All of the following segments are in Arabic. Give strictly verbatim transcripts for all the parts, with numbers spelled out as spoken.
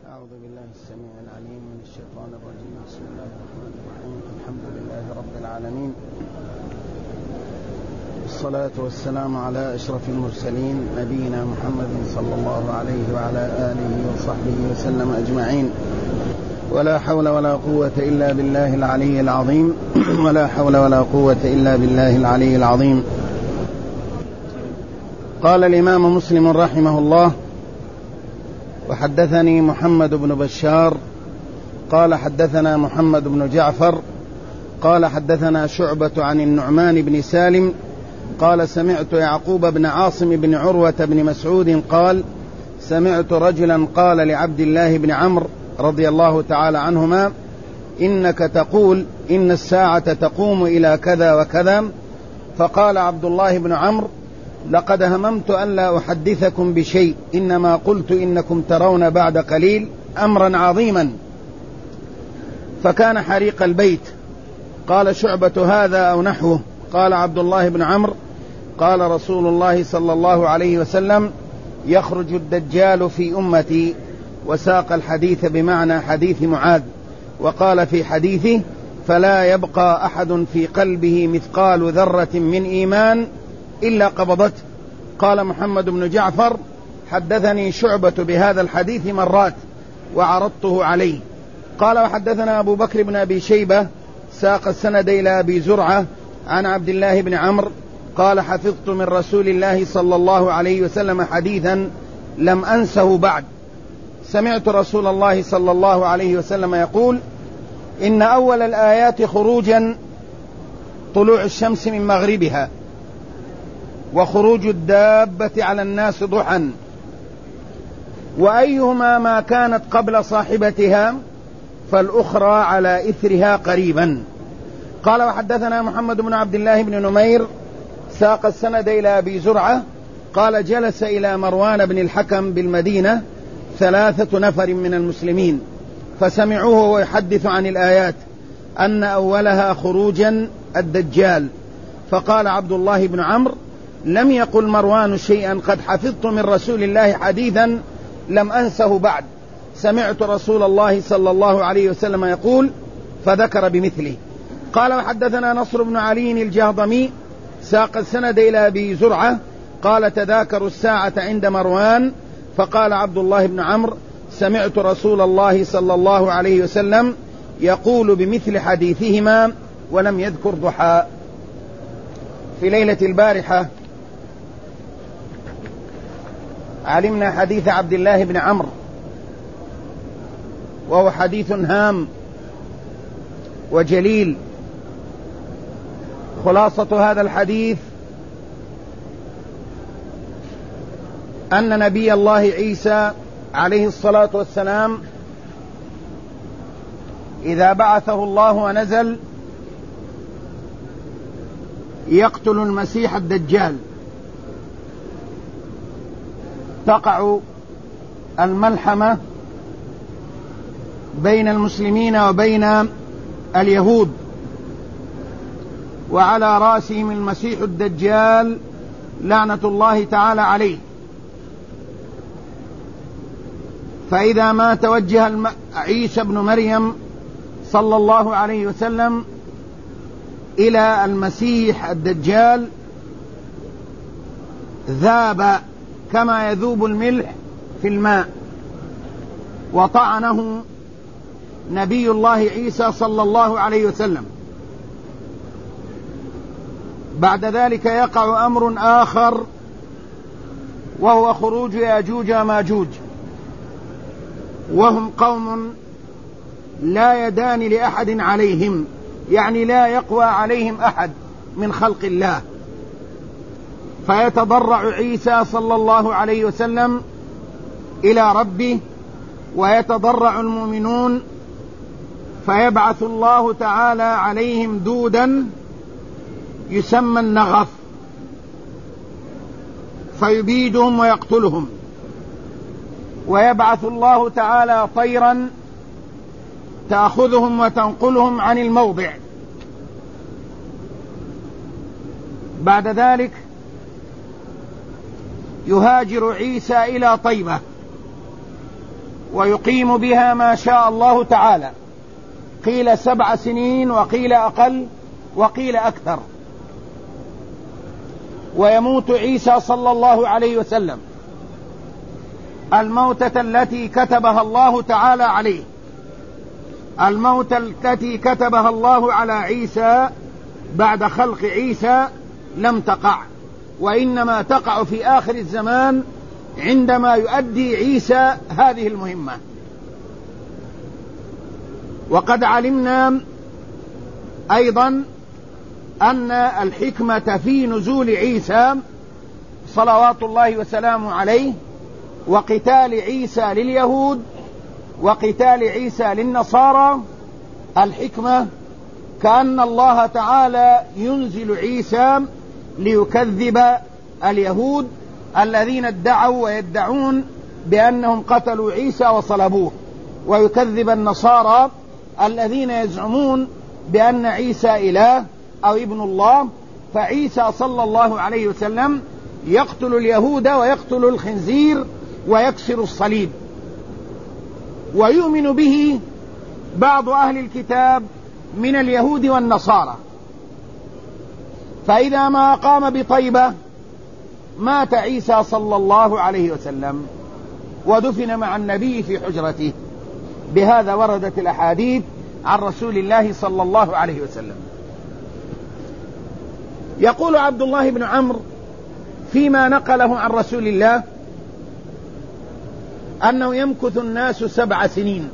أعوذ بالله السميع العليم من الشيطان الرجيم. بسم الله الرحمن الرحيم. الحمد لله رب العالمين، والصلاة والسلام على أشرف المرسلين نبينا محمد صلى الله عليه وعلى آله وصحبه وسلم أجمعين. ولا حول ولا قوة إلا بالله العلي العظيم ولا حول ولا قوة إلا بالله العلي العظيم. قال الإمام مسلم رحمه الله: وحدثني محمد بن بشار قال حدثنا محمد بن جعفر قال حدثنا شعبة عن النعمان بن سالم قال سمعت يعقوب بن عاصم بن عروة بن مسعود قال سمعت رجلا قال لعبد الله بن عمرو رضي الله تعالى عنهما: إنك تقول إن الساعة تقوم إلى كذا وكذا. فقال عبد الله بن عمرو: لقد هممت أن لا أحدثكم بشيء، إنما قلت إنكم ترون بعد قليل أمرا عظيما. فكان حريق البيت. قال شعبة: هذا أو نحوه. قال عبد الله بن عمرو: قال رسول الله صلى الله عليه وسلم: يخرج الدجال في أمتي. وساق الحديث بمعنى حديث معاذ، وقال في حديثه: فلا يبقى أحد في قلبه مثقال ذرة من إيمان إلا قبضته. قال محمد بن جعفر: حدثني شعبة بهذا الحديث مرات وعرضته عليه. قال: وحدثنا أبو بكر بن أبي شيبة ساق السند إلى أبي زرعة عن عبد الله بن عمرو قال: حفظت من رسول الله صلى الله عليه وسلم حديثا لم أنسه بعد. سمعت رسول الله صلى الله عليه وسلم يقول: إن أول الآيات خروجا طلوع الشمس من مغربها، وخروج الدابة على الناس ضحى، وأيهما ما كانت قبل صاحبتها فالأخرى على إثرها قريبا. قال: وحدثنا محمد بن عبد الله بن نمير ساق السند إلى أبي زرعة قال: جلس إلى مروان بن الحكم بالمدينة ثلاثة نفر من المسلمين، فسمعوه ويحدث عن الآيات أن أولها خروجا الدجال. فقال عبد الله بن عمرو: لم يقل مروان شيئا، قد حفظت من رسول الله حديثا لم أنسه بعد. سمعت رسول الله صلى الله عليه وسلم يقول، فذكر بمثله. قال: وحدثنا نصر بن علي الجهضمي ساق السند إلى أبي زرعة قال: تذاكروا الساعة عند مروان. فقال عبد الله بن عمرو: سمعت رسول الله صلى الله عليه وسلم يقول بمثل حديثهما، ولم يذكر ضحى. في ليلة البارحة علمنا حديث عبد الله بن عمرو، وهو حديث هام وجليل. خلاصة هذا الحديث أن نبي الله عيسى عليه الصلاة والسلام إذا بعثه الله ونزل يقتل المسيح الدجال، تقع الملحمة بين المسلمين وبين اليهود، وعلى رأسهم المسيح الدجال لعنة الله تعالى عليه. فإذا ما توجه عيسى بن مريم صلى الله عليه وسلم إلى المسيح الدجال ذاب كما يذوب الملح في الماء، وطعنه نبي الله عيسى صلى الله عليه وسلم. بعد ذلك يقع أمر آخر، وهو خروج ياجوج وماجوج، وهم قوم لا يدان لأحد عليهم، يعني لا يقوى عليهم أحد من خلق الله. فيتضرع عيسى صلى الله عليه وسلم إلى ربه، ويتضرع المؤمنون، فيبعث الله تعالى عليهم دودا يسمى النغف، فيبيدهم ويقتلهم. ويبعث الله تعالى طيرا تأخذهم وتنقلهم عن الموضع. بعد ذلك يهاجر عيسى إلى طيبة، ويقيم بها ما شاء الله تعالى، قيل سبع سنين وقيل أقل وقيل أكثر. ويموت عيسى صلى الله عليه وسلم الموتة التي كتبها الله تعالى عليه، الموتة التي كتبها الله على عيسى بعد خلق عيسى لم تقع، وإنما تقع في آخر الزمان عندما يؤدي عيسى هذه المهمة. وقد علمنا أيضا أن الحكمة في نزول عيسى صلوات الله وسلامه عليه وقتال عيسى لليهود وقتال عيسى للنصارى، الحكمة كأن الله تعالى ينزل عيسى ليكذب اليهود الذين ادعوا ويدعون بأنهم قتلوا عيسى وصلبوه، ويكذب النصارى الذين يزعمون بأن عيسى إله أو ابن الله. فعيسى صلى الله عليه وسلم يقتل اليهود ويقتل الخنزير ويكسر الصليب. ويؤمن به بعض أهل الكتاب من اليهود والنصارى. فإذا ما قام بطيبة مات عيسى صلى الله عليه وسلم ودفن مع النبي في حجرته. بهذا وردت الأحاديث عن رسول الله صلى الله عليه وسلم. يقول عبد الله بن عمرو فيما نقله عن رسول الله أنه يمكث الناس سبع سنين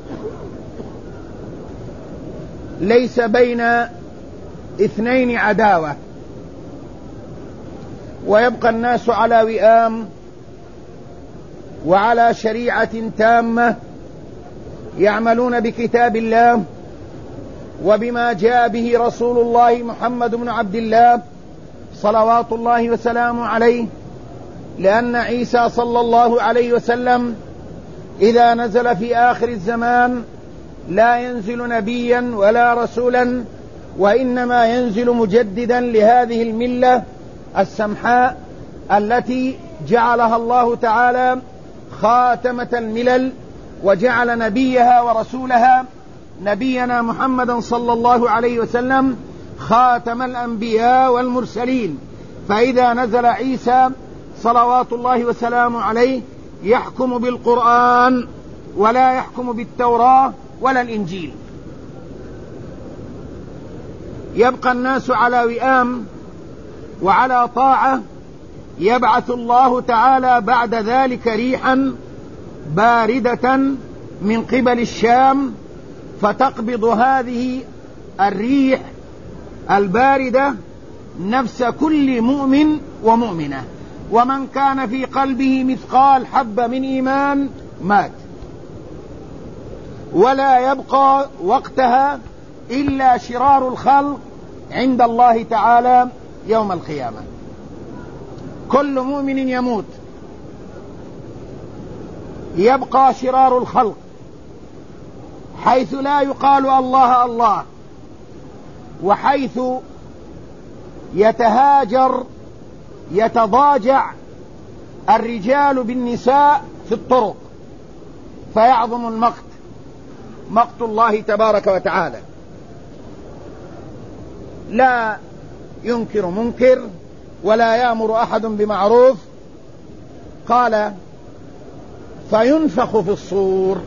ليس بين اثنين عداوة، ويبقى الناس على وئام وعلى شريعة تامة يعملون بكتاب الله وبما جاء به رسول الله محمد بن عبد الله صلوات الله وسلامه عليه، لأن عيسى صلى الله عليه وسلم إذا نزل في آخر الزمان لا ينزل نبيا ولا رسولا، وإنما ينزل مجددا لهذه الملة السمحاء التي جعلها الله تعالى خاتمة الملل، وجعل نبيها ورسولها نبينا محمدا صلى الله عليه وسلم خاتم الأنبياء والمرسلين. فإذا نزل عيسى صلوات الله وسلامه عليه يحكم بالقرآن ولا يحكم بالتوراة ولا الإنجيل. يبقى الناس على وئام وعلى طاعة. يبعث الله تعالى بعد ذلك ريحا باردة من قبل الشام فتقبض هذه الريح الباردة نفس كل مؤمن ومؤمنة، ومن كان في قلبه مثقال حبة من إيمان مات، ولا يبقى وقتها إلا شرار الخلق عند الله تعالى يوم القيامة. كل مؤمن يموت، يبقى شرار الخلق حيث لا يقال الله الله، وحيث يتهاجر يتضاجع الرجال بالنساء في الطرق، فيعظم المقت مقت الله تبارك وتعالى. لا ينكر منكر ولا يأمر أحد بمعروف. قال فينفخ في الصور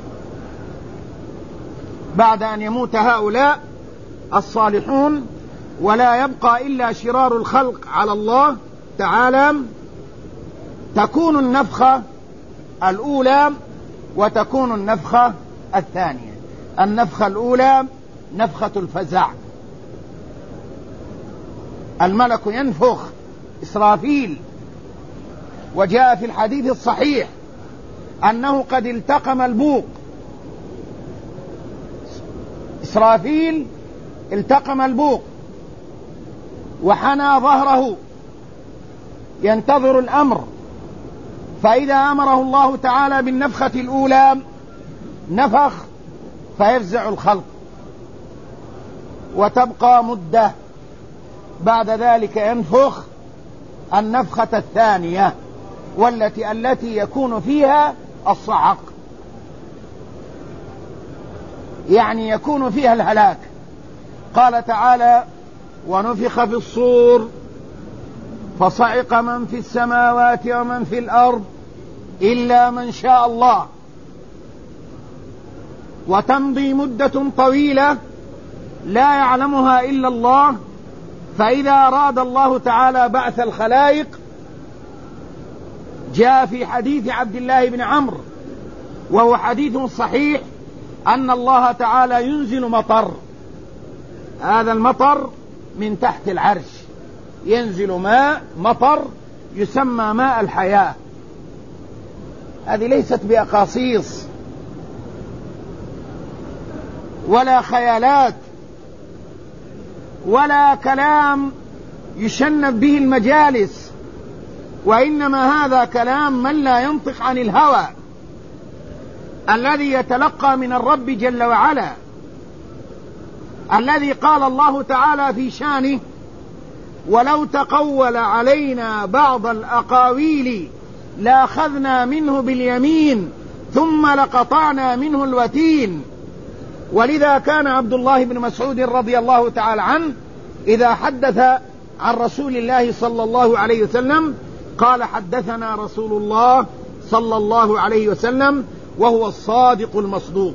بعد أن يموت هؤلاء الصالحون، ولا يبقى إلا شرار الخلق على الله تعالى. تكون النفخة الأولى وتكون النفخة الثانية. النفخة الأولى نفخة الفزع، الملك ينفخ إسرافيل، وجاء في الحديث الصحيح أنه قد التقم البوق. إسرافيل التقم البوق وحنى ظهره ينتظر الأمر، فإذا أمره الله تعالى بالنفخة الأولى نفخ فيفزع الخلق، وتبقى مدة بعد ذلك ينفخ النفخة الثانية والتي التي يكون فيها الصعق. يعني يكون فيها الهلاك. قال تعالى: ونفخ في الصور فصعق من في السماوات ومن في الأرض إلا من شاء الله. وتمضي مدة طويلة لا يعلمها إلا الله، فإذا أراد الله تعالى بعث الخلائق جاء في حديث عبد الله بن عمرو وهو حديث صحيح أن الله تعالى ينزل مطر، هذا المطر من تحت العرش، ينزل ماء مطر يسمى ماء الحياة. هذه ليست بأقاصيص ولا خيالات ولا كلام يشنب به المجالس، وإنما هذا كلام من لا ينطق عن الهوى الذي يتلقى من الرب جل وعلا، الذي قال الله تعالى في شانه: ولو تقول علينا بعض الأقاويل لأخذنا منه باليمين ثم لقطعنا منه الوتين. ولذا كان عبد الله بن مسعود رضي الله تعالى عنه إذا حدث عن رسول الله صلى الله عليه وسلم قال: حدثنا رسول الله صلى الله عليه وسلم، وهو الصادق المصدوق.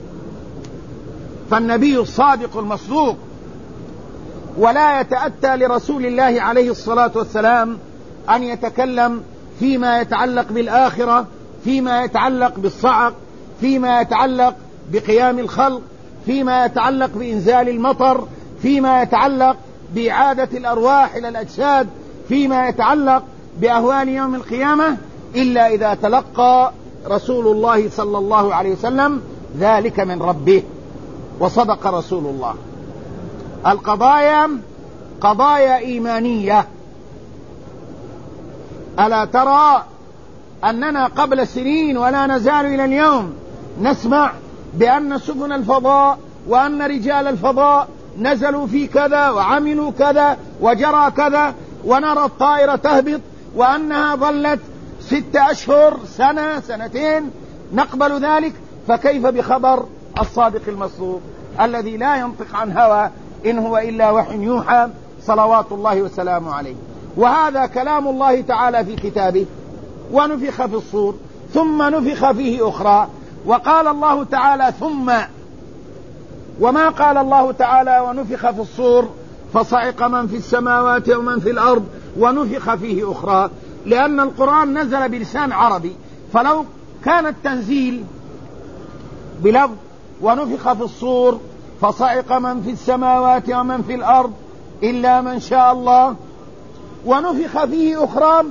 فالنبي الصادق المصدوق، ولا يتأتى لرسول الله عليه الصلاة والسلام أن يتكلم فيما يتعلق بالآخرة، فيما يتعلق بالصعق، فيما يتعلق بقيام الخلق، فيما يتعلق بإنزال المطر، فيما يتعلق بإعادة الأرواح إلى الأجساد، فيما يتعلق بأهوال يوم القيامة، إلا إذا تلقى رسول الله صلى الله عليه وسلم ذلك من ربه. وصدق رسول الله. القضايا قضايا إيمانية. ألا ترى أننا قبل سنين ولا نزال إلى اليوم نسمع بأن سفن الفضاء وأن رجال الفضاء نزلوا في كذا وعملوا كذا وجرى كذا، ونرى الطائرة تهبط وأنها ظلت ست أشهر، سنة، سنتين، نقبل ذلك. فكيف بخبر الصادق المصدوق الذي لا ينطق عن هوى إن هو إلا وحي يوحى صلوات الله وسلامه عليه؟ وهذا كلام الله تعالى في كتابه: ونفخ في الصور ثم نفخ فيه أخرى. وقال الله تعالى ثم، وما قال الله تعالى ونفخ في الصور فصعق من في السماوات ومن في الأرض ونفخ فيه أخرى، لأن القرآن نزل بلسان عربي. فلو كان التنزيل بلفظ ونفخ في الصور فصعق من في السماوات ومن في الأرض إلا من شاء الله ونفخ فيه أخرى،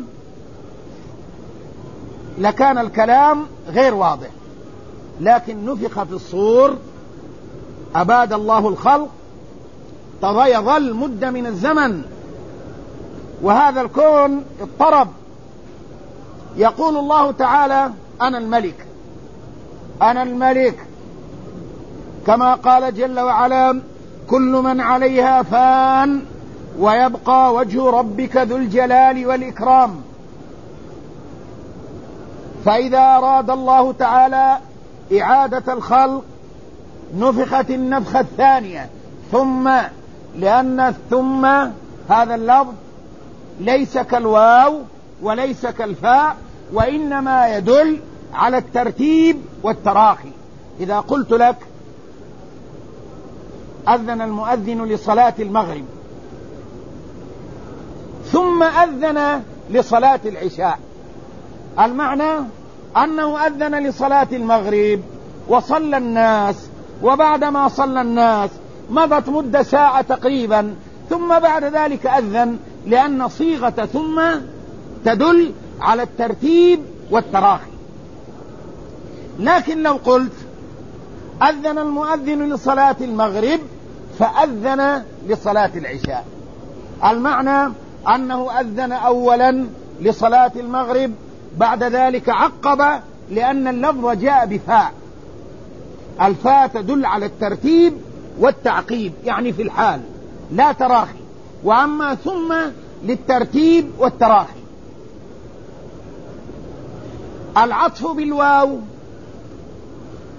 لكان الكلام غير واضح. لكن نفخ في الصور أباد الله الخلق، يظل مدة من الزمن وهذا الكون اضطرب. يقول الله تعالى: أنا الملك، أنا الملك، كما قال جل وعلا: كل من عليها فان ويبقى وجه ربك ذو الجلال والإكرام. فإذا أراد الله تعالى إعادة الخلق نفخت النفخة الثانية ثم، لأن الثم هذا اللفظ ليس كالواو وليس كالفاء، وإنما يدل على الترتيب والتراخي. إذا قلت لك أذن المؤذن لصلاة المغرب ثم أذن لصلاة العشاء، المعنى أنه أذن لصلاة المغرب وصلى الناس، وبعدما صلى الناس مضت مدة ساعة تقريبا، ثم بعد ذلك أذن، لأن صيغة ثم تدل على الترتيب والتراخي. لكن لو قلت أذن المؤذن لصلاة المغرب فأذن لصلاة العشاء، المعنى أنه أذن أولا لصلاة المغرب، بعد ذلك عقب، لأن اللفظ جاء بفاء، الفاء تدل على الترتيب والتعقيب، يعني في الحال لا تراخي. وأما ثم للترتيب والتراخي. العطف بالواو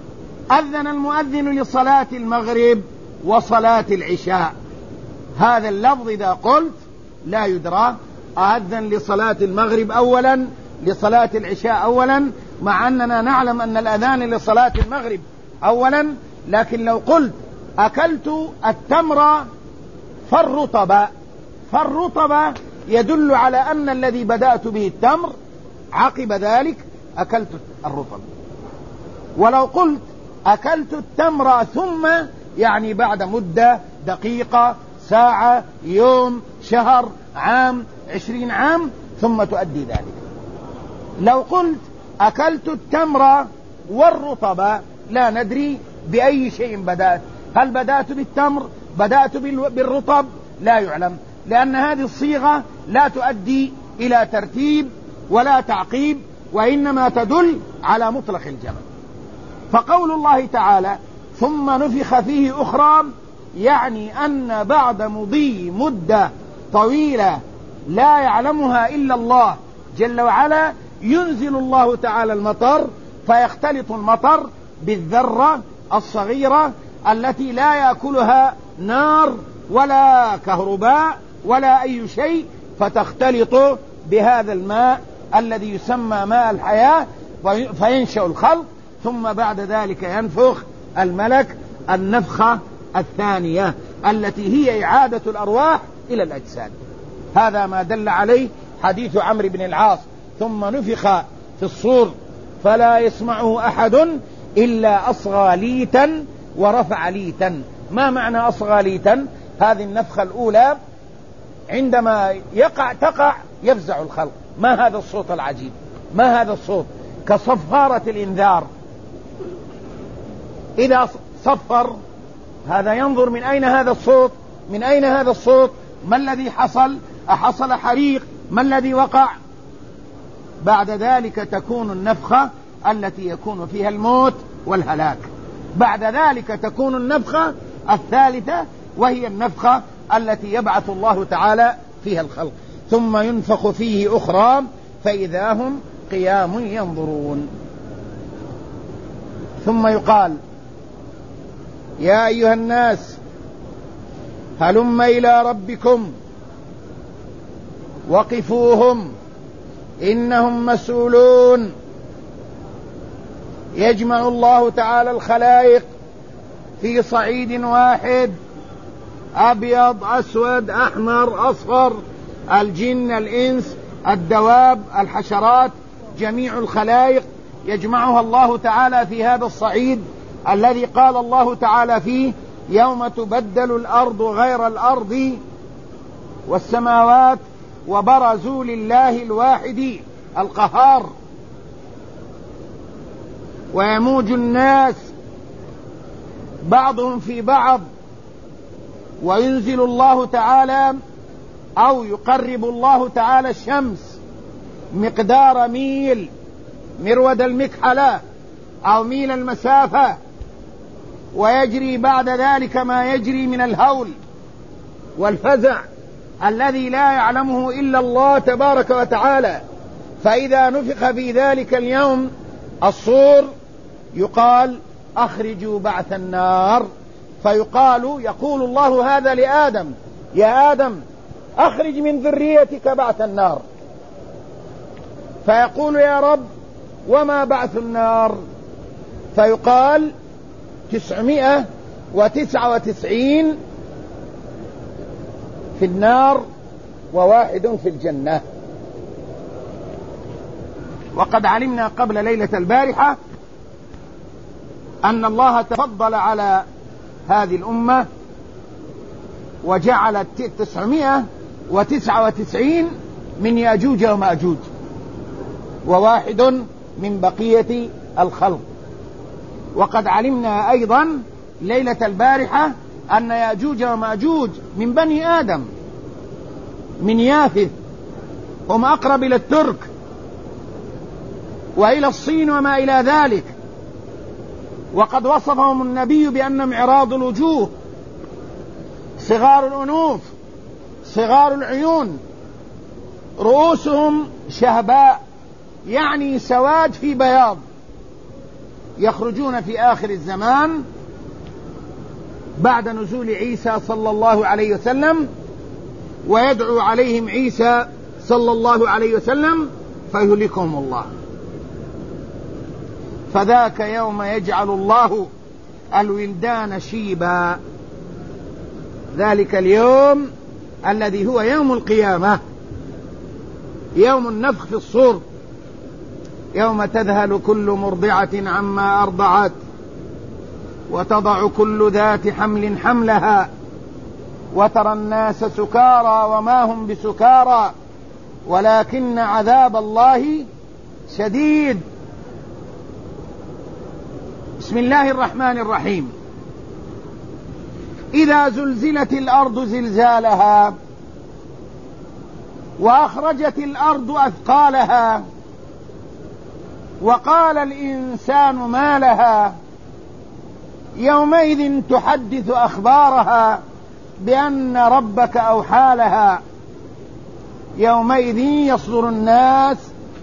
أذن المؤذن لصلاة المغرب وصلاة العشاء. هذا اللفظ إذا قلت لا يدرى، أذن لصلاة المغرب أولا، لصلاة العشاء أولا، مع أننا نعلم أن الأذان لصلاة المغرب أولا. لكن لو قلت أكلت التمر فالرطب، فالرطب يدل على أن الذي بدأت به التمر، عقب ذلك أكلت الرطب. ولو قلت أكلت التمر ثم، يعني بعد مدة، دقيقة، ساعة، يوم، شهر، عام، عشرين عام، ثم تؤدي ذلك. لو قلت أكلت التمر والرطب لا ندري بأي شيء بدأت، هل بدأت بالتمر، بدأت بالرطب، لا يعلم، لأن هذه الصيغة لا تؤدي إلى ترتيب ولا تعقيب، وإنما تدل على مطلق الجمع. فقول الله تعالى ثم نفخ فيه أخرى، يعني أن بعد مضي مدة طويلة لا يعلمها إلا الله جل وعلا، ينزل الله تعالى المطر، فيختلط المطر بالذرة الصغيرة التي لا يأكلها نار ولا كهرباء ولا أي شيء، فتختلط بهذا الماء الذي يسمى ماء الحياة، فينشأ الخلق. ثم بعد ذلك ينفخ الملك النفخة الثانية التي هي إعادة الأرواح إلى الأجساد. هذا ما دل عليه حديث عمرو بن العاص ثم نفخ في الصور فلا يسمعه أحد إلا أصغى ليتا ورفع ليتا. ما معنى أصغى ليتا؟ هذه النفخة الأولى عندما يقع تقع يفزع الخلق. ما هذا الصوت العجيب؟ ما هذا الصوت؟ كصفارة الإنذار. إذا صفر هذا ينظر من أين هذا الصوت، من أين هذا الصوت، ما الذي حصل، أحصل حريق، ما الذي وقع. بعد ذلك تكون النفخة التي يكون فيها الموت والهلاك. بعد ذلك تكون النفخة الثالثة وهي النفخة التي يبعث الله تعالى فيها الخلق. ثم ينفخ فيه أخرى فإذا هم قيام ينظرون. ثم يقال يا أيها الناس هلم إلى ربكم وقفوهم إنهم مسؤولون. يجمع الله تعالى الخلائق في صعيد واحد، أبيض أسود أحمر أصفر، الجن الإنس الدواب الحشرات، جميع الخلائق يجمعها الله تعالى في هذا الصعيد الذي قال الله تعالى فيه يوم تبدل الأرض غير الأرض والسماوات وبرزوا لله الواحد القهار، ويموج الناس بعضهم في بعض، وينزل الله تعالى أو يقرب الله تعالى الشمس مقدار ميل مرود المكحلة أو ميل المسافة، ويجري بعد ذلك ما يجري من الهول والفزع الذي لا يعلمه إلا الله تبارك وتعالى. فإذا نفخ في ذلك اليوم الصور يقال أخرجوا بعث النار، فيقال يقول الله هذا لآدم يا آدم أخرج من ذريتك بعث النار، فيقول يا رب وما بعث النار؟ فيقال تسعمائة وتسعة وتسعين في النار وواحد في الجنة. وقد علمنا قبل ليلة البارحة أن الله تفضل على هذه الأمة وجعل تسعمائة وتسعة وتسعين من يأجوج ومأجوج وواحد من بقية الخلق. وقد علمنا أيضا ليلة البارحة أن يأجوج ومأجوج من بني آدم، من يافث، هم أقرب إلى الترك وإلى الصين وما إلى ذلك. وقد وصفهم النبي بأنهم عراض الوجوه، صغار الأنوف، صغار العيون، رؤوسهم شهباء، يعني سواد في بياض، يخرجون في آخر الزمان بعد نزول عيسى صلى الله عليه وسلم، ويدعو عليهم عيسى صلى الله عليه وسلم فيهلكهم الله. فذاك يوم يجعل الله الولدان شيبا، ذلك اليوم الذي هو يوم القيامة، يوم النفخ في الصور، يوم تذهل كل مرضعة عما أرضعت وتضع كل ذات حمل حملها وترى الناس سكارى وما هم بسكارى ولكن عذاب الله شديد. بسم الله الرحمن الرحيم. إذا زلزلت الأرض زلزالها وأخرجت الأرض أثقالها وقال الإنسان ما لها يومئذ تحدث أخبارها بأن ربك أوحى لها يومئذ يصدر الناس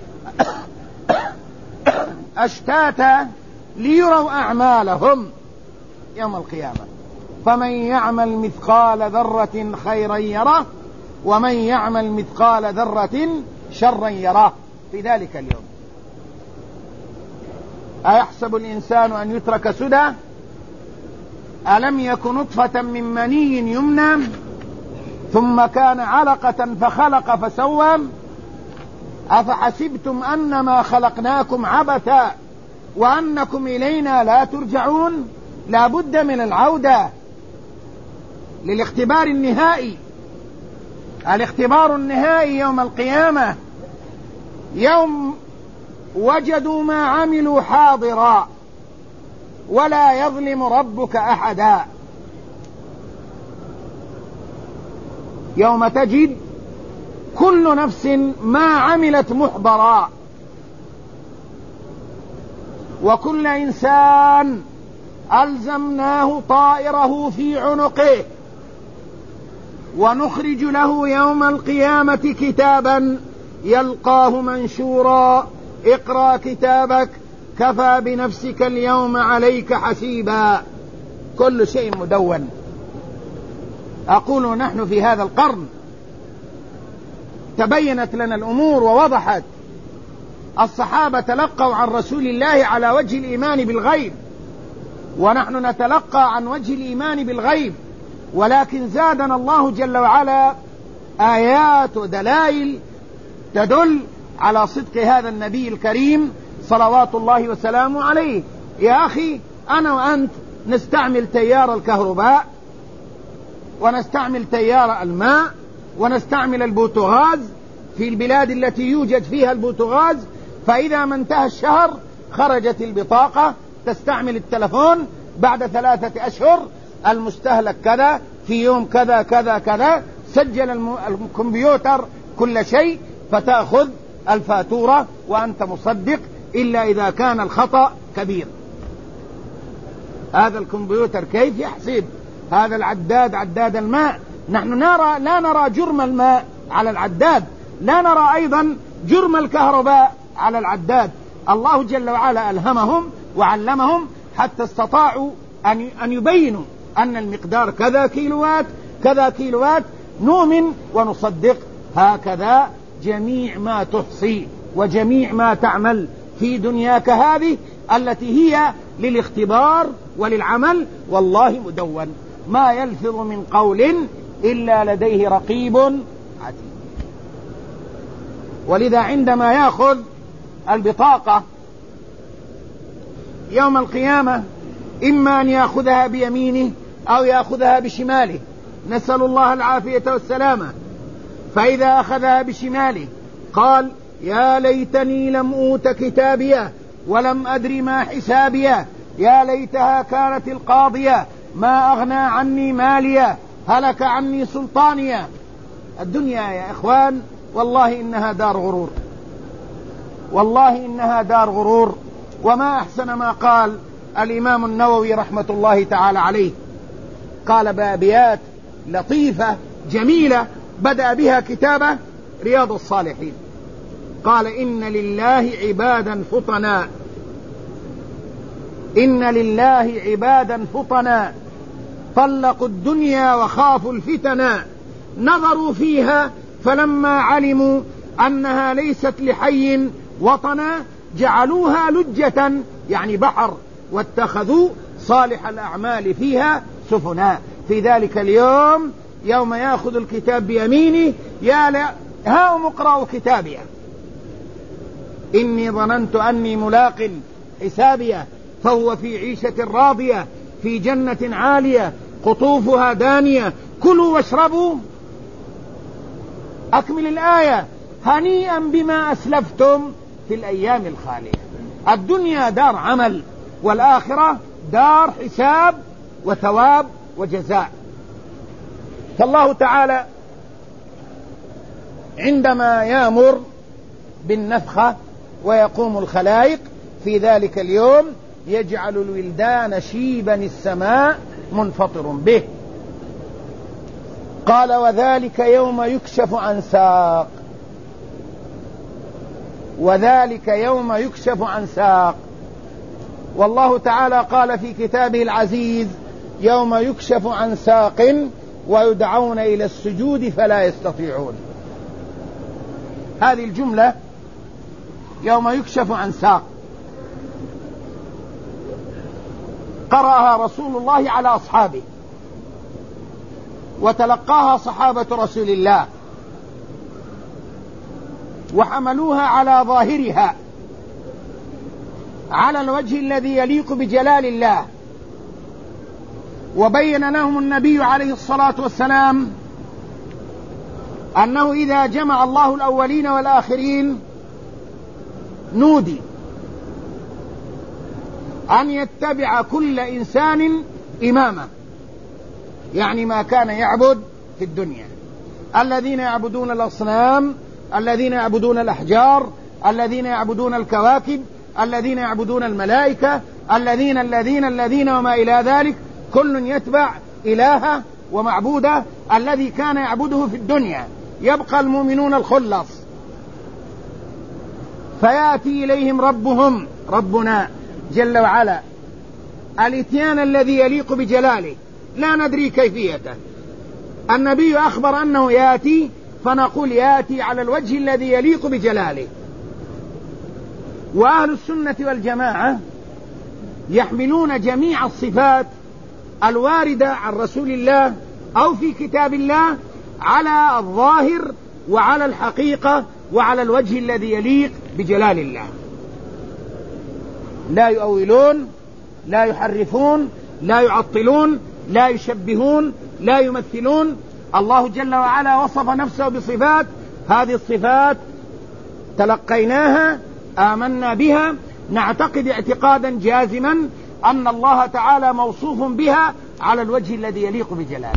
أشتاتا ليروا أعمالهم يوم القيامة، فمن يعمل مثقال ذرة خيرا يره ومن يعمل مثقال ذرة شرا يره في ذلك اليوم. أيحسب الإنسان أن يترك سدى؟ ألم يك نطفة من مني يمنى ثم كان علقة فخلق فسوى أفحسبتم أنما خلقناكم عبثا وأنكم إلينا لا ترجعون؟ لا بد من العودة للاختبار النهائي. الاختبار النهائي يوم القيامة، يوم وجدوا ما عملوا حاضرا ولا يظلم ربك أحدا. يوم تجد كل نفس ما عملت محضرا وكل إنسان ألزمناه طائره في عنقه ونخرج له يوم القيامة كتابا يلقاه منشورا اقرأ كتابك كفى بنفسك اليوم عليك حسيبا. كل شيء مدون. أقول نحن في هذا القرن تبينت لنا الأمور ووضحت. الصحابة تلقوا عن رسول الله على وجه الإيمان بالغيب، ونحن نتلقى عن وجه الإيمان بالغيب، ولكن زادنا الله جل وعلا آيات ودلائل تدل على صدق هذا النبي الكريم صلوات الله وسلامه عليه. يا أخي، أنا وأنت نستعمل تيار الكهرباء ونستعمل تيار الماء ونستعمل البوتغاز في البلاد التي يوجد فيها البوتغاز، فإذا ما انتهى الشهر خرجت البطاقة تستعمل التلفون بعد ثلاثة أشهر المستهلك كذا في يوم كذا كذا كذا، سجل الكمبيوتر كل شيء فتأخذ الفاتورة وأنت مصدق إلا إذا كان الخطأ كبير. هذا الكمبيوتر كيف يحسب؟ هذا العداد عداد الماء، نحن نرى لا نرى جرم الماء على العداد، لا نرى أيضا جرم الكهرباء على العداد. الله جل وعلا ألهمهم وعلمهم حتى استطاعوا أن يبينوا أن المقدار كذا كيلوات كذا كيلوات، نؤمن ونصدق. هكذا جميع ما تحصي وجميع ما تعمل في دنياك هذه التي هي للاختبار وللعمل، والله مدون، ما يلفظ من قول إلا لديه رقيب عتيد. ولذا عندما يأخذ البطاقة يوم القيامة إما أن يأخذها بيمينه أو يأخذها بشماله، نسأل الله العافية والسلامة. فإذا أخذها بشماله قال يا ليتني لم أوت كتابيه ولم أدري ما حسابيه، يا ليتها كانت القاضية ما أغنى عني ماليه هلك عني سلطانيه. الدنيا يا إخوان والله إنها دار غرور، والله إنها دار غرور. وما أحسن ما قال الإمام النووي رحمة الله تعالى عليه، قال بأبيات لطيفة جميلة بدأ بها كتابه رياض الصالحين، قال إن لله عبادا فطنا إن لله عبادا فطنا طلقوا الدنيا وخافوا الفتنا نظروا فيها فلما علموا أنها ليست لحي وطنا جعلوها لجة يعني بحر واتخذوا صالح الأعمال فيها سفنا. في ذلك اليوم يوم يأخذ الكتاب بيمينه يا لا هاؤم اقرأوا كتابيه إني ظننت أني ملاق حسابيه فهو في عيشة راضية في جنة عالية قطوفها دانية كلوا واشربوا. أكمل الآية هنيئا بما أسلفتم في الأيام الخالية. الدنيا دار عمل والآخرة دار حساب وثواب وجزاء. فالله تعالى عندما يأمر بالنفخة ويقوم الخلائق في ذلك اليوم يجعل الولدان شيبا السماء منفطر به. قال وذلك يوم يكشف عن ساق وذلك يوم يكشف عن ساق. والله تعالى قال في كتابه العزيز يوم يكشف عن ساق ويدعون إلى السجود فلا يستطيعون. هذه الجملة يوم يكشف عن ساق قرأها رسول الله على أصحابه وتلقاها صحابة رسول الله وحملوها على ظاهرها على الوجه الذي يليق بجلال الله. وبين لهم النبي عليه الصلاة والسلام أنه إذا جمع الله الأولين والآخرين نودي أن يتبع كل إنسان إمامه يعني ما كان يعبد في الدنيا. الذين يعبدون الأصنام الذين يعبدون الأحجار الذين يعبدون الكواكب الذين يعبدون الملائكة الذين الذين الذين وما إلى ذلك كل يتبع إلهه ومعبوده الذي كان يعبده في الدنيا. يبقى المؤمنون الخلص فيأتي إليهم ربهم ربنا جل وعلا الاتيان الذي يليق بجلاله لا ندري كيفيته. النبي أخبر أنه يأتي فنقول يأتي على الوجه الذي يليق بجلاله. وأهل السنة والجماعة يحملون جميع الصفات الواردة عن رسول الله أو في كتاب الله على الظاهر وعلى الحقيقة وعلى الوجه الذي يليق بجلال الله. لا يؤولون لا يحرفون لا يعطلون لا يشبهون لا يمثلون. الله جل وعلا وصف نفسه بصفات هذه الصفات تلقيناها آمنا بها نعتقد اعتقادا جازما أن الله تعالى موصوف بها على الوجه الذي يليق بجلاله.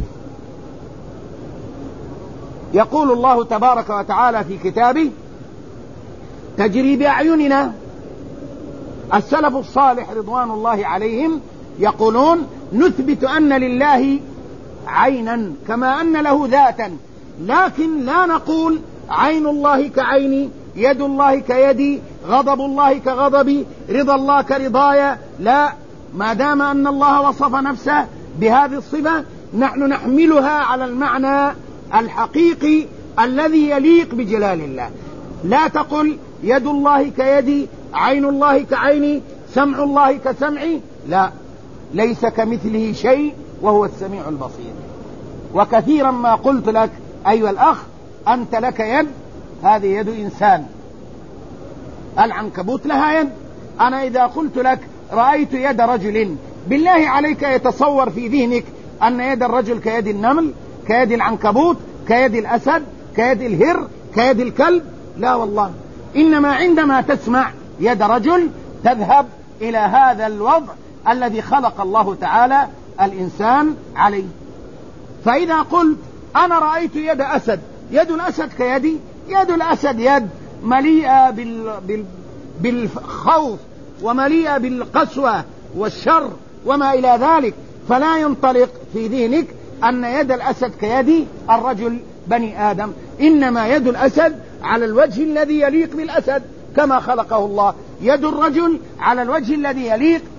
يقول الله تبارك وتعالى في كتابه تجري بأعيننا. السلف الصالح رضوان الله عليهم يقولون نثبت أن لله عينا كما أن له ذاتا لكن لا نقول عين الله كعيني يد الله كيدي غضب الله كغضبي رضا الله كرضايا. لا، ما دام أن الله وصف نفسه بهذه الصفة نحن نحملها على المعنى الحقيقي الذي يليق بجلال الله. لا تقل يد الله كيدي عين الله كعيني سمع الله كسمعي. لا، ليس كمثله شيء وهو السميع البصير. وكثيرا ما قلت لك أيها الأخ أنت لك يد هذه يد إنسان. العنكبوت لها يد. أنا إذا قلت لك رأيت يد رجل بالله عليك يتصور في ذهنك أن يد الرجل كيد النمل كيد العنكبوت كيد الأسد كيد الهر كيد الكلب؟ لا والله. إنما عندما تسمع يد رجل تذهب إلى هذا الوضع الذي خلق الله تعالى الإنسان عليه. فإذا قلت أنا رأيت يد أسد يد الأسد كيدي. يد الأسد يد مليئة بال... بال... بالخوف ومليئة بالقسوة والشر وما إلى ذلك. فلا ينطلق في ذهنك أن يد الأسد كيد الرجل بني آدم. إنما يد الأسد على الوجه الذي يليق بالأسد كما خلقه الله. يد الرجل على الوجه الذي يليق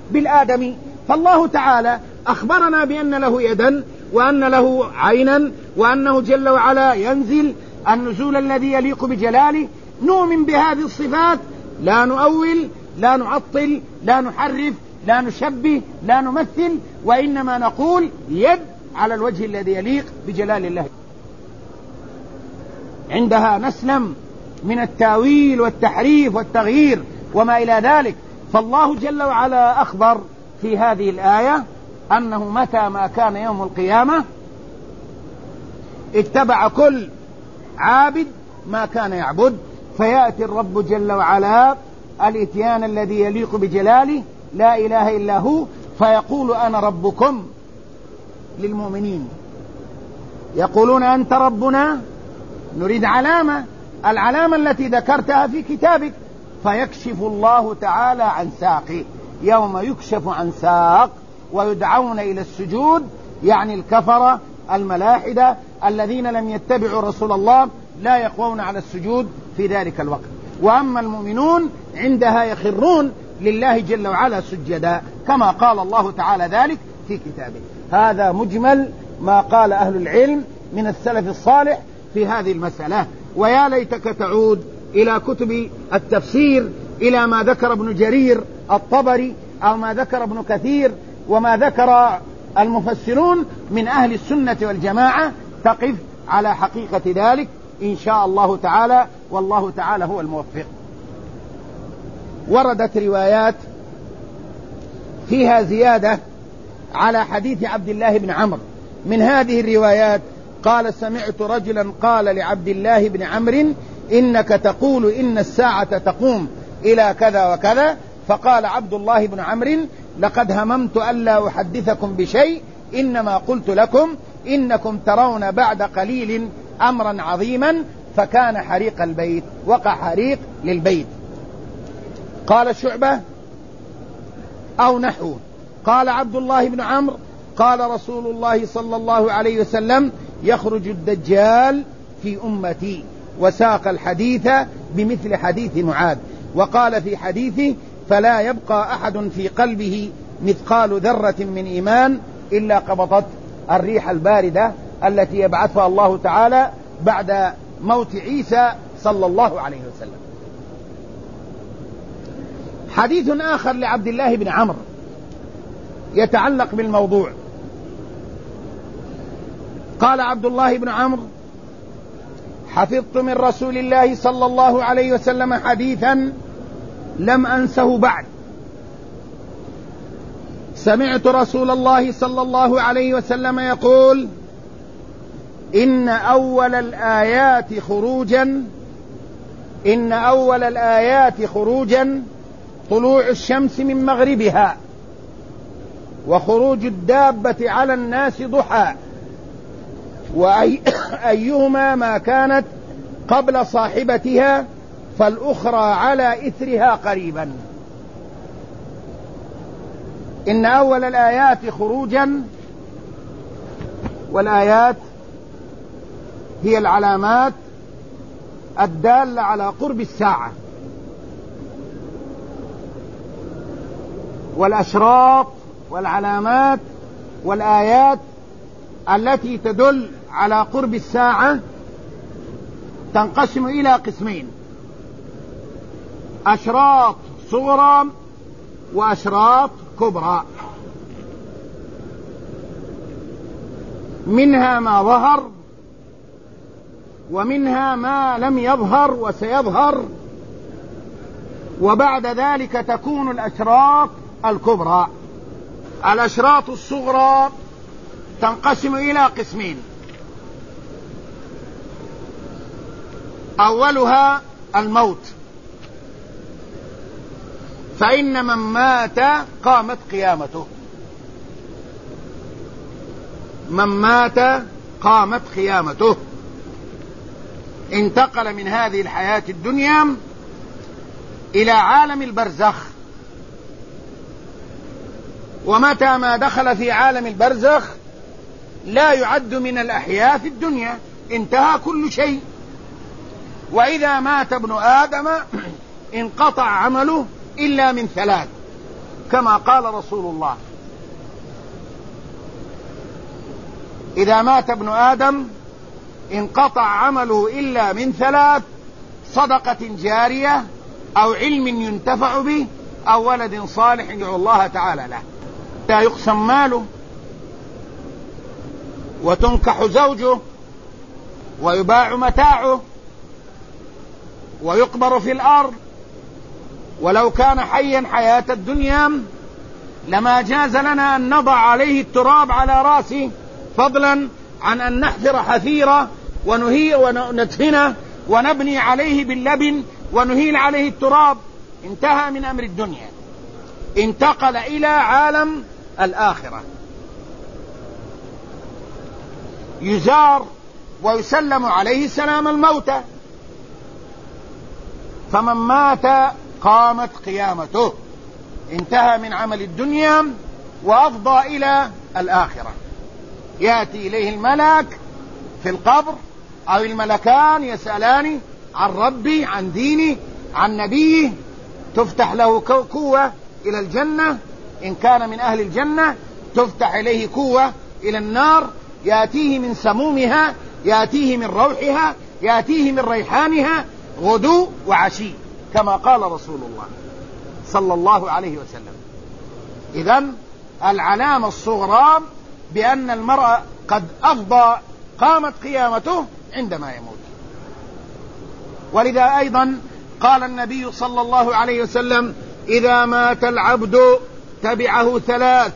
بالآدمي. فالله تعالى أخبرنا بأن له يدا وأن له عينا وأنه جل وعلا ينزل النزول الذي يليق بجلاله. نؤمن بهذه الصفات، لا نؤول، لا نعطل، لا نحرف، لا نشبه، لا نمثل، وإنما نقول يد على الوجه الذي يليق بجلال الله. عندها نسلم من التاويل والتحريف والتغيير وما إلى ذلك. فالله جل وعلا أخبر في هذه الآية أنه متى ما كان يوم القيامة اتبع كل عابد ما كان يعبد، فيأتي الرب جل وعلا الإتيان الذي يليق بجلاله، لا إله إلا هو، فيقول أنا ربكم للمؤمنين. يقولون أنت ربنا، نريد علامة، العلامة التي ذكرتها في كتابك. فيكشف الله تعالى عن ساقه، يوم يكشف عن ساق ويدعون إلى السجود، يعني الكفرة الملاحدة الذين لم يتبعوا رسول الله لا يقوون على السجود في ذلك الوقت. وأما المؤمنون عندها يخرون لله جل وعلا سجدا، كما قال الله تعالى ذلك في كتابه. هذا مجمل ما قال أهل العلم من السلف الصالح في هذه المسألة. ويا ليتك تعود إلى كتب التفسير، إلى ما ذكر ابن جرير الطبري أو ما ذكر ابن كثير وما ذكر المفسرون من أهل السنة والجماعة، تقف على حقيقة ذلك إن شاء الله تعالى، والله تعالى هو الموفق. وردت روايات فيها زيادة على حديث عبد الله بن عمرو. من هذه الروايات قال: سمعت رجلا قال لعبد الله بن عمرو: إنك تقول إن الساعة تقوم إلى كذا وكذا. فقال عبد الله بن عمرو: لقد هممت ألا أحدثكم بشيء، إنما قلت لكم إنكم ترون بعد قليل أمرا عظيما. فكان حريق البيت، وقع حريق للبيت. قال شعبة أو نحوه. قال عبد الله بن عمرو: قال رسول الله صلى الله عليه وسلم: يخرج الدجال في أمتي. وساق الحديث بمثل حديث معاذ. وقال في حديثه: فلا يبقى أحد في قلبه مثقال ذرة من إيمان إلا قبضت الريح الباردة التي يبعثها الله تعالى بعد موت عيسى صلى الله عليه وسلم. حديث آخر لعبد الله بن عمرو يتعلق بالموضوع. قال عبد الله بن عمرو: حفظت من رسول الله صلى الله عليه وسلم حديثا لم أنسه بعد. سمعت رسول الله صلى الله عليه وسلم يقول: إن أول الآيات خروجا إن أول الآيات خروجا طلوع الشمس من مغربها، وخروج الدابة على الناس ضحى، وأيهما ما كانت قبل صاحبتها فالأخرى على إثرها قريبا. إن أول الآيات خروجا، والآيات هي العلامات الدالة على قرب الساعة، والأشراط والعلامات والآيات التي تدل على قرب الساعة تنقسم إلى قسمين: أشراط صغرى وأشراط كبرى. منها ما ظهر ومنها ما لم يظهر وسيظهر، وبعد ذلك تكون الأشراط الكبرى. الأشراط الصغرى تنقسم إلى قسمين: أولها الموت، فإن من مات قامت قيامته. من مات قامت قيامته، انتقل من هذه الحياة الدنيا إلى عالم البرزخ. ومتى ما دخل في عالم البرزخ لا يعد من الأحياء في الدنيا، انتهى كل شيء. وإذا مات ابن آدم انقطع عمله إلا من ثلاث: كما قال رسول الله: إذا مات ابن آدم انقطع عمله إلا من ثلاث: صدقة جارية، أو علم ينتفع به، أو ولد صالح يدعو الله تعالى له. لا يقسم ماله، وتنكح زوجه، ويباع متاعه، ويقبر في الأرض. ولو كان حيا حياة الدنيا لما جاز لنا أن نضع عليه التراب على رأسه، فضلا عن أن نحفر حفيرة ونهي وندفنه ونبني عليه باللبن ونهيل عليه التراب. انتهى من أمر الدنيا، انتقل إلى عالم الآخرة. يزار ويسلم عليه سلام الموتى، فمن مات قامت قيامته، انتهى من عمل الدنيا وأفضى إلى الآخرة. يأتي إليه الملك في القبر أو الملكان يسألان عن ربي، عن ديني، عن نبيه، تفتح له كوة إلى الجنة إن كان من أهل الجنة، تفتح إليه كوة إلى النار، يأتيه من سمومها، يأتيه من روحها، يأتيه من ريحانها غدو وعشي، كما قال رسول الله صلى الله عليه وسلم. إذن العلامة الصغرى بأن المرء قد أفضى، قامت قيامته عندما يموت. ولذا أيضا قال النبي صلى الله عليه وسلم: إذا مات العبد تبعه ثلاث: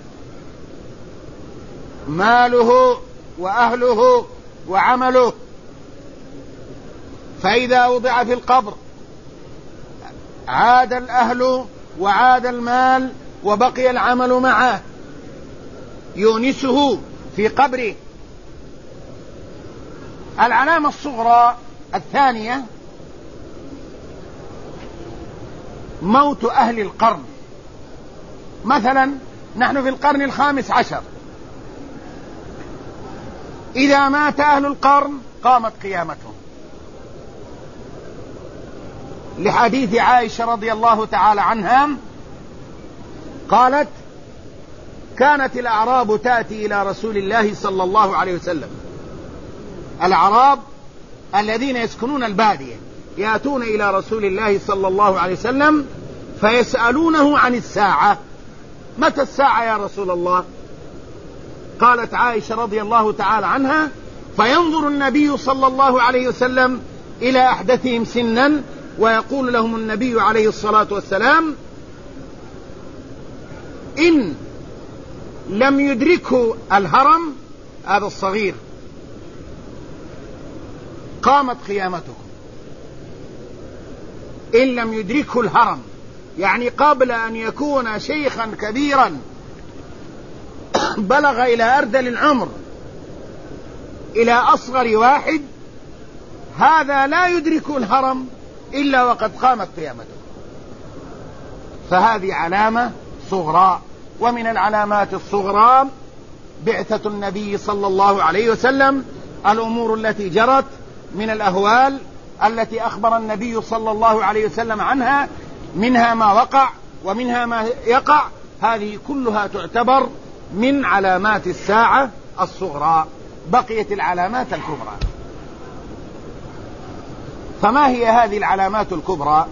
ماله وأهله وعمله. فإذا وضع في القبر عاد الأهل وعاد المال وبقي العمل معه يونسه في قبره. العلامة الصغرى الثانية: موت أهل القرن. مثلا نحن في القرن الخامس عشر، إذا مات أهل القرن قامت قيامتهم، لحديث عائشة رضي الله تعالى عنها قالت: كانت الأعراب تأتي إلى رسول الله صلى الله عليه وسلم. الأعراب الذين يسكنون البادية يأتون إلى رسول الله صلى الله عليه وسلم فيسألونه عن الساعة: متى الساعة يا رسول الله؟ قالت عائشة رضي الله تعالى عنها: فينظر النبي صلى الله عليه وسلم إلى أحدثهم سنا ويقول لهم النبي عليه الصلاة والسلام: إن لم يدركه الهرم، هذا الصغير، قامت قيامته. إن لم يدركه الهرم يعني قبل أن يكون شيخا كبيرا بلغ إلى أرذل العمر إلى أصغر واحد، هذا لا يدركه الهرم إلا وقد قامت قيامته. فهذه علامة صغرى. ومن العلامات الصغرى بعثة النبي صلى الله عليه وسلم، الأمور التي جرت من الأهوال التي أخبر النبي صلى الله عليه وسلم عنها، منها ما وقع ومنها ما يقع، هذه كلها تعتبر من علامات الساعة الصغرى. بقيت العلامات الكبرى. فما هي هذه العلامات الكبرى؟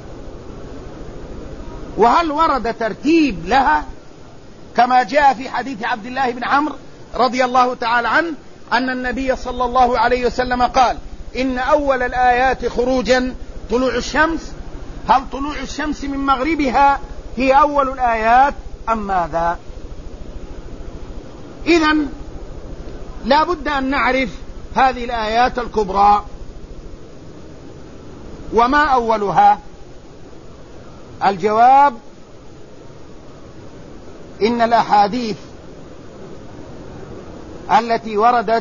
وهل ورد ترتيب لها كما جاء في حديث عبد الله بن عمرو رضي الله تعالى عنه أن النبي صلى الله عليه وسلم قال: إن أول الآيات خروجا طلوع الشمس. هل طلوع الشمس من مغربها هي أول الآيات أم ماذا؟ إذن لا بد أن نعرف هذه الآيات الكبرى. وما أولها؟ الجواب: إن الأحاديث التي وردت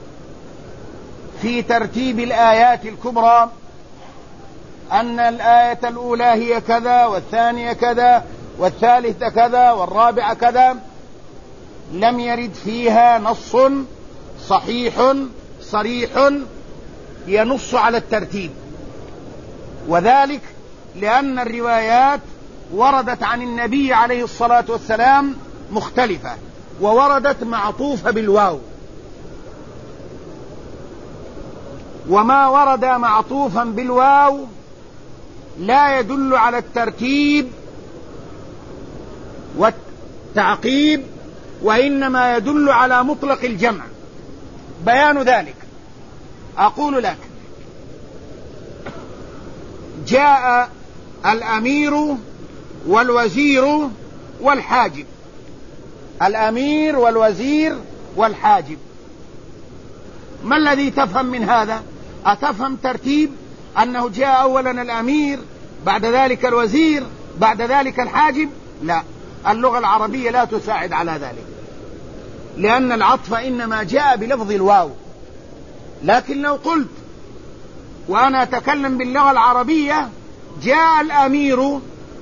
في ترتيب الآيات الكبرى أن الآية الأولى هي كذا، والثانية كذا، والثالثة كذا، والرابعة كذا، لم يرد فيها نص صحيح صريح ينص على الترتيب. وذلك لأن الروايات وردت عن النبي عليه الصلاة والسلام مختلفة، ووردت معطوفة بالواو، وما ورد معطوفا بالواو لا يدل على الترتيب والتعقيب، وإنما يدل على مطلق الجمع. بيان ذلك أقول لك: جاء الأمير والوزير والحاجب. الأمير والوزير والحاجب، ما الذي تفهم من هذا؟ أتفهم ترتيب أنه جاء أولا الأمير، بعد ذلك الوزير، بعد ذلك الحاجب؟ لا، اللغة العربية لا تساعد على ذلك، لأن العطف إنما جاء بلفظ الواو. لكن لو قلت وأنا أتكلم باللغة العربية: جاء الأمير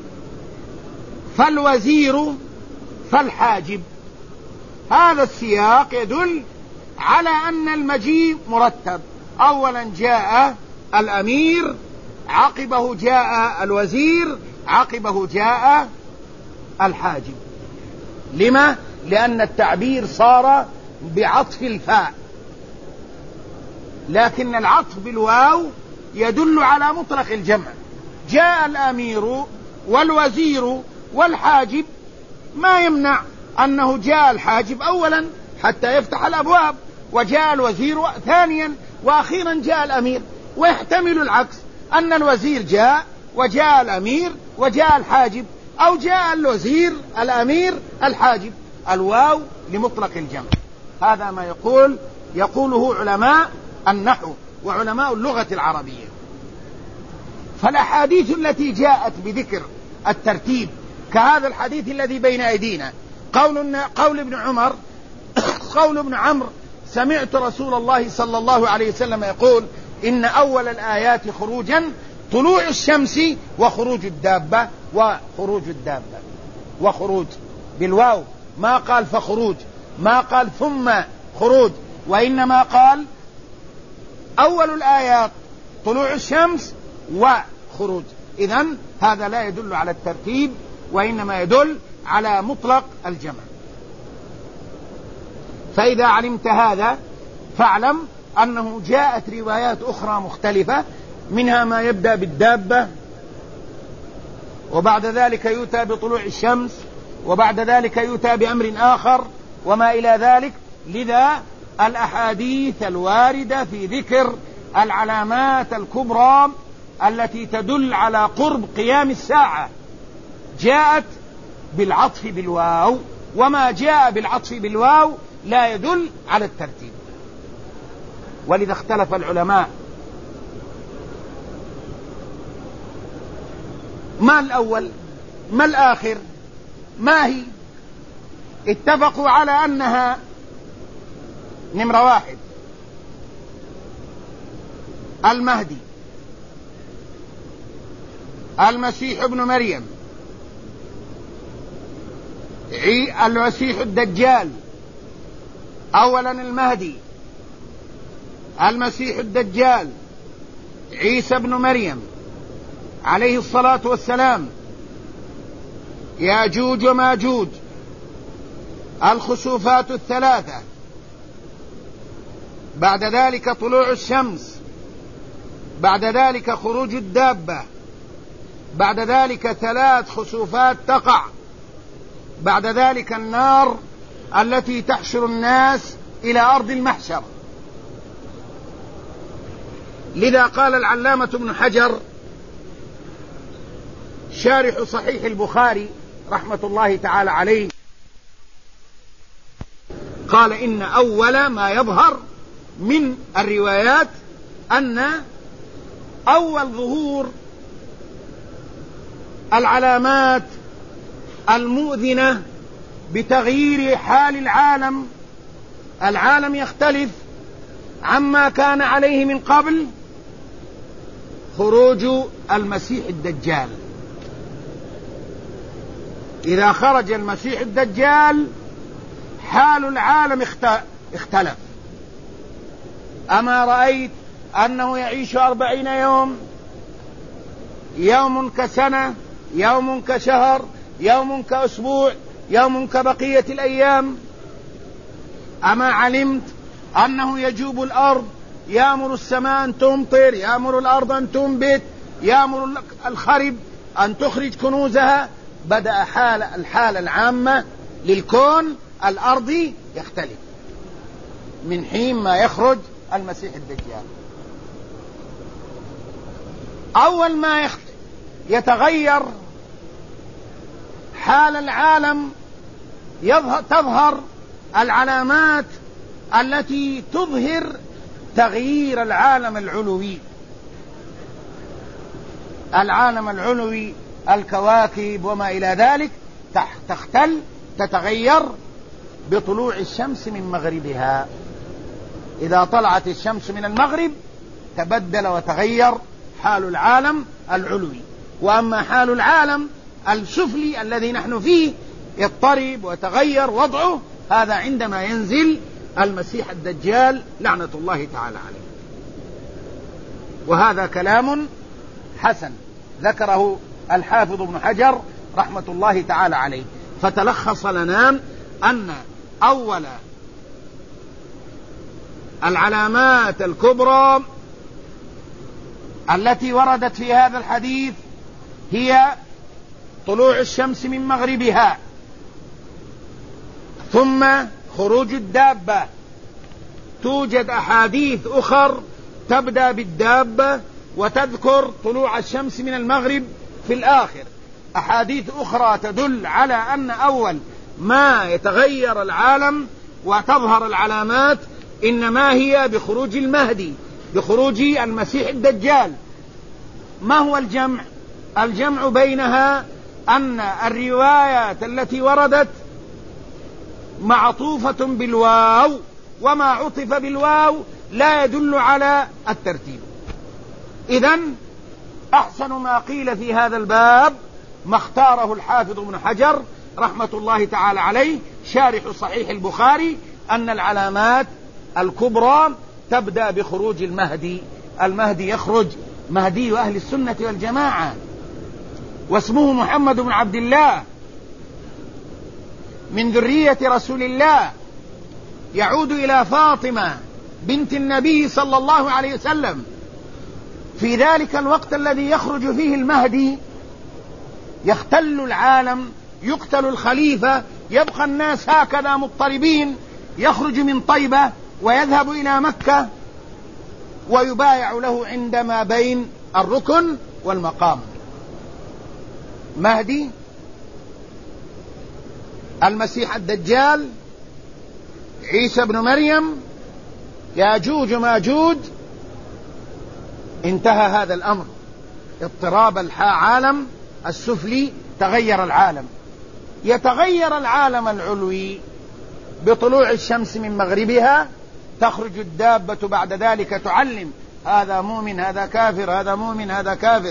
فالوزير فالحاجب، هذا السياق يدل على أن المجيء مرتب. أولا جاء الأمير، عقبه جاء الوزير، عقبه جاء الحاجب. لما؟ لأن التعبير صار بعطف الفاء، لكن العطف بالواو يدل على مطلق الجمع. جاء الأمير والوزير والحاجب، ما يمنع أنه جاء الحاجب أولا حتى يفتح الأبواب، وجاء الوزير ثانيا، وأخيرا جاء الأمير. ويحتمل العكس، أن الوزير جاء وجاء الأمير وجاء الحاجب، أو جاء الوزير الأمير الحاجب. الواو لمطلق الجمع. هذا ما يقول يقوله علماء النحو وعلماء اللغة العربية. فالأحاديث التي جاءت بذكر الترتيب كهذا الحديث الذي بين أيدينا، قول, قول ابن عمر قول ابن عمرو: سمعت رسول الله صلى الله عليه وسلم يقول: إن أول الآيات خروجا طلوع الشمس وخروج الدابة. وخروج الدابة وخروج بالواو، ما قال فخروج، ما قال ثم خروج، وإنما قال أول الآيات طلوع الشمس وخروج. إذن هذا لا يدل على الترتيب، وإنما يدل على مطلق الجمع. فإذا علمت هذا فاعلم أنه جاءت روايات أخرى مختلفة، منها ما يبدأ بالدابة، وبعد ذلك يؤتى بطلوع الشمس، وبعد ذلك يؤتى بأمر آخر، وما إلى ذلك. لذا الأحاديث الواردة في ذكر العلامات الكبرى التي تدل على قرب قيام الساعة جاءت بالعطف بالواو، وما جاء بالعطف بالواو لا يدل على الترتيب. ولذا اختلف العلماء: ما الأول؟ ما الآخر؟ ما هي؟ اتفقوا على أنها: نمرة واحد المهدي، المسيح ابن مريم، المسيح الدجال. أولا المهدي، المسيح الدجال، عيسى ابن مريم عليه الصلاة والسلام، ياجوج وماجوج، الخسوفات الثلاثة، بعد ذلك طلوع الشمس، بعد ذلك خروج الدابة، بعد ذلك ثلاث خسوفات تقع، بعد ذلك النار التي تحشر الناس إلى أرض المحشر. لذا قال العلامة ابن حجر شارح صحيح البخاري رحمة الله تعالى عليه، قال: إن أول ما يظهر من الروايات أن أول ظهور العلامات المؤذنة بتغيير حال العالم، العالم يختلف عما كان عليه من قبل، خروج المسيح الدجال. إذا خرج المسيح الدجال حال العالم اختلف. أما رأيت أنه يعيش أربعين يوم، يوم كسنة، يوم كشهر، يوم كأسبوع، يوم كبقية الأيام. أما علمت أنه يجوب الأرض، يأمر السماء أن تمطر، يأمر الأرض أن تنبت، يأمر الخرب أن تخرج كنوزها. بدأ حال الحالة العامة للكون الأرضي يختلف من حين ما يخرج المسيح الدجال. أول ما يتغير حال العالم تظهر العلامات التي تظهر تغيير العالم العلوي. العالم العلوي الكواكب وما إلى ذلك تختل تتغير بطلوع الشمس من مغربها. إذا طلعت الشمس من المغرب تبدل وتغير حال العالم العلوي. وأما حال العالم السفلي الذي نحن فيه يضطرب وتغير وضعه، هذا عندما ينزل المسيح الدجال لعنة الله تعالى عليه. وهذا كلام حسن ذكره الحافظ ابن حجر رحمة الله تعالى عليه. فتلخص لنا أن أول العلامات الكبرى التي وردت في هذا الحديث هي طلوع الشمس من مغربها، ثم خروج الدابة. توجد أحاديث أخر تبدأ بالدابة وتذكر طلوع الشمس من المغرب في الآخر. أحاديث أخرى تدل على أن أول ما يتغير العالم وتظهر العلامات إنما هي بخروج المهدي، بخروج المسيح الدجال. ما هو الجمع؟ الجمع بينها أن الروايات التي وردت معطوفة بالواو، وما عطف بالواو لا يدل على الترتيب. إذن أحسن ما قيل في هذا الباب ما اختاره الحافظ ابن حجر رحمة الله تعالى عليه شارح صحيح البخاري، أن العلامات الكبرى تبدأ بخروج المهدي. المهدي يخرج مهدي أهل السنة والجماعة، واسمه محمد بن عبد الله من ذرية رسول الله، يعود إلى فاطمة بنت النبي صلى الله عليه وسلم. في ذلك الوقت الذي يخرج فيه المهدي يختل العالم، يقتل الخليفة، يبقى الناس هكذا مضطربين. يخرج من طيبة ويذهب إلى مكة ويبايع له عندما بين الركن والمقام. مهدي، المسيح الدجال، عيسى بن مريم، ياجوج ماجوج. انتهى هذا الأمر. اضطراب العالم السفلي تغير العالم. يتغير العالم العلوي بطلوع الشمس من مغربها. تخرج الدابة بعد ذلك تعلم هذا مؤمن هذا كافر، هذا مؤمن هذا كافر.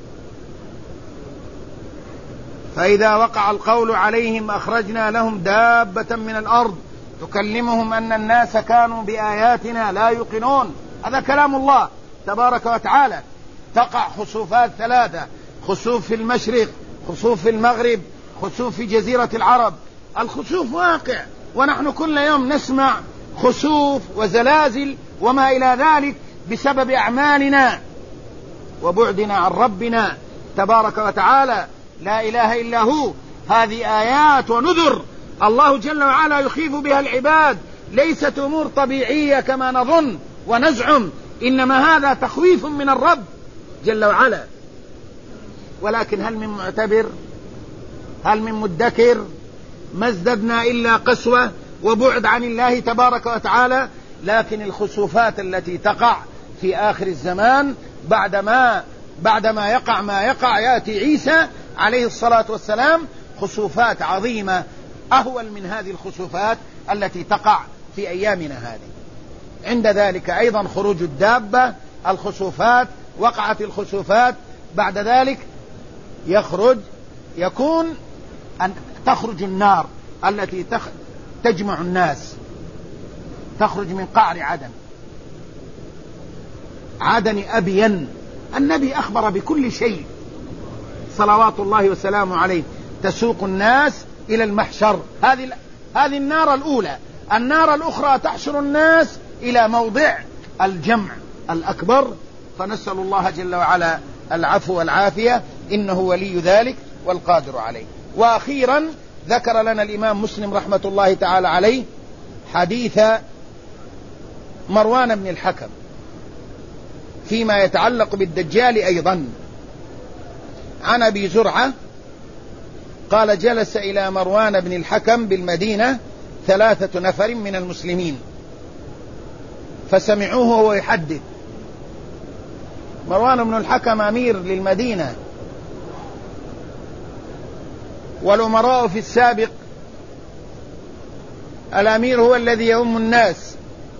فإذا وقع القول عليهم أخرجنا لهم دابة من الأرض تكلمهم أن الناس كانوا بآياتنا لا يوقنون. هذا كلام الله تبارك وتعالى. تقع خسوفات ثلاثة: خسوف في المشرق، خسوف في المغرب، خسوف في جزيرة العرب. الخسوف واقع، ونحن كل يوم نسمع خسوف وزلازل وما إلى ذلك بسبب أعمالنا وبعدنا عن ربنا تبارك وتعالى لا إله إلا هو. هذه آيات ونذر الله جل وعلا يخيف بها العباد، ليست أمور طبيعية كما نظن ونزعم، إنما هذا تخويف من الرب جل وعلا. ولكن هل من معتبر؟ هل من مدكر؟ ما ازددنا إلا قسوة وبعد عن الله تبارك وتعالى. لكن الخسوفات التي تقع في آخر الزمان بعدما بعدما يقع ما يقع يأتي عيسى عليه الصلاة والسلام، خسوفات عظيمة أهول من هذه الخسوفات التي تقع في أيامنا هذه. عند ذلك أيضا خروج الدابة، الخسوفات، وقعت الخسوفات. بعد ذلك يخرج يكون أن تخرج النار التي تجمع الناس، تخرج من قعر عدن. عدن أبين، النبي أخبر بكل شيء صلوات الله وسلامه عليه تسوق الناس إلى المحشر. هذه هذه النار الأولى. النار الأخرى تحشر الناس إلى موضع الجمع الأكبر، فنسأل الله جل وعلا العفو والعافية، إنه ولي ذلك والقادر عليه. وأخيرا ذكر لنا الإمام مسلم رحمة الله تعالى عليه حديث مروان بن الحكم فيما يتعلق بالدجال أيضا، عن أبي زرعة قال: جلس إلى مروان بن الحكم بالمدينة ثلاثة نفر من المسلمين فسمعوه وهو يحدث. مروان بن الحكم أمير للمدينة، والأمراء في السابق الأمير هو الذي يؤم الناس،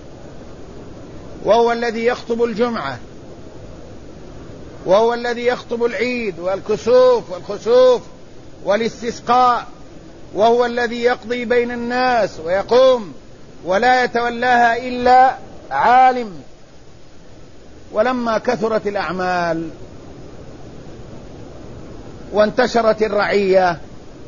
وهو الذي يخطب الجمعة، وهو الذي يخطب العيد والكسوف والخسوف والاستسقاء، وهو الذي يقضي بين الناس ويقوم، ولا يتولاها إلا عالم. ولما كثرت الأعمال وانتشرت الرعية،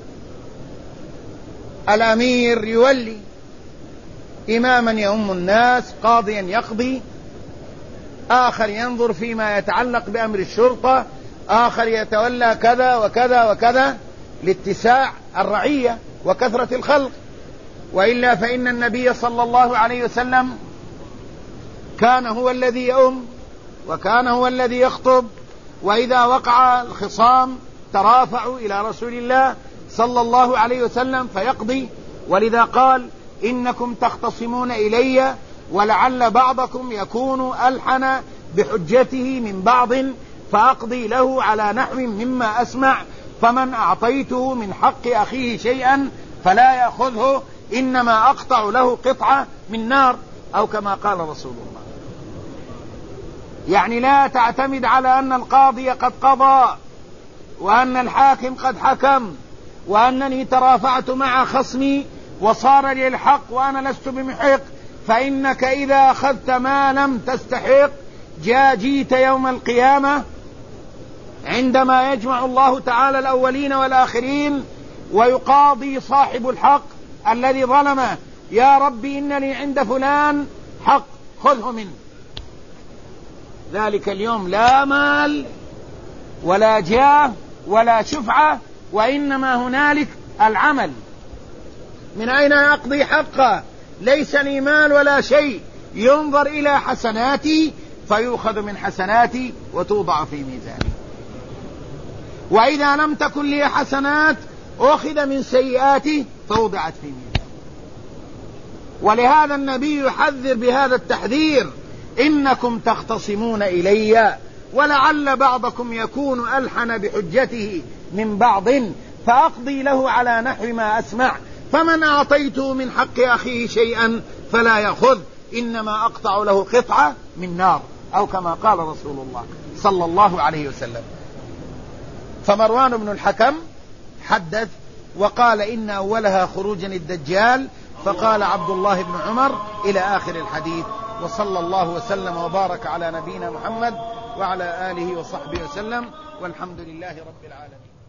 الأمير يولي إماما يؤم الناس، قاضيا يقضي، آخر ينظر فيما يتعلق بأمر الشرطة، آخر يتولى كذا وكذا وكذا لاتساع الرعية وكثرة الخلق. وإلا فإن النبي صلى الله عليه وسلم كان هو الذي يؤم، وكان هو الذي يخطب، وإذا وقع الخصام ترافعوا إلى رسول الله صلى الله عليه وسلم فيقضي. ولذا قال: إنكم تختصمون إلي ولعل بعضكم يكون ألحن بحجته من بعض، فأقضي له على نحو مما أسمع، فمن أعطيته من حق أخيه شيئا فلا يأخذه، إنما أقطع له قطعة من نار، أو كما قال رسول الله. يعني لا تعتمد على أن القاضي قد قضى، وأن الحاكم قد حكم، وأنني ترافعت مع خصمي وصار لي الحق وأنا لست بمحق. فإنك إذا أخذت ما لم تستحق جاء جيت يوم القيامة عندما يجمع الله تعالى الأولين والآخرين ويقاضي صاحب الحق الذي ظلمه: يا ربي إن لي عند فلان حق خذه منه. ذلك اليوم لا مال ولا جاه ولا شفعة، وإنما هنالك العمل. من أين أقضي حقه؟ ليس لي مال ولا شيء، ينظر إلى حسناتي فيؤخذ من حسناتي وتوضع في ميزاني، وإذا لم تكن لي حسنات أخذ من سيئاتي فوضعت في ميزاني. ولهذا النبي يحذر بهذا التحذير: إنكم تختصمون إلي ولعل بعضكم يكون ألحن بحجته من بعض، فأقضي له على نحو ما أسمع، فمن أعطيته من حق أخيه شيئا فلا يأخذ، إنما أقطع له قطعة من نار، أو كما قال رسول الله صلى الله عليه وسلم. فمروان بن الحكم حدث وقال: إن أولها خروجا الدجال، فقال عبد الله بن عمر إلى آخر الحديث. وصلى الله وسلم وبارك على نبينا محمد وعلى آله وصحبه وسلم، والحمد لله رب العالمين.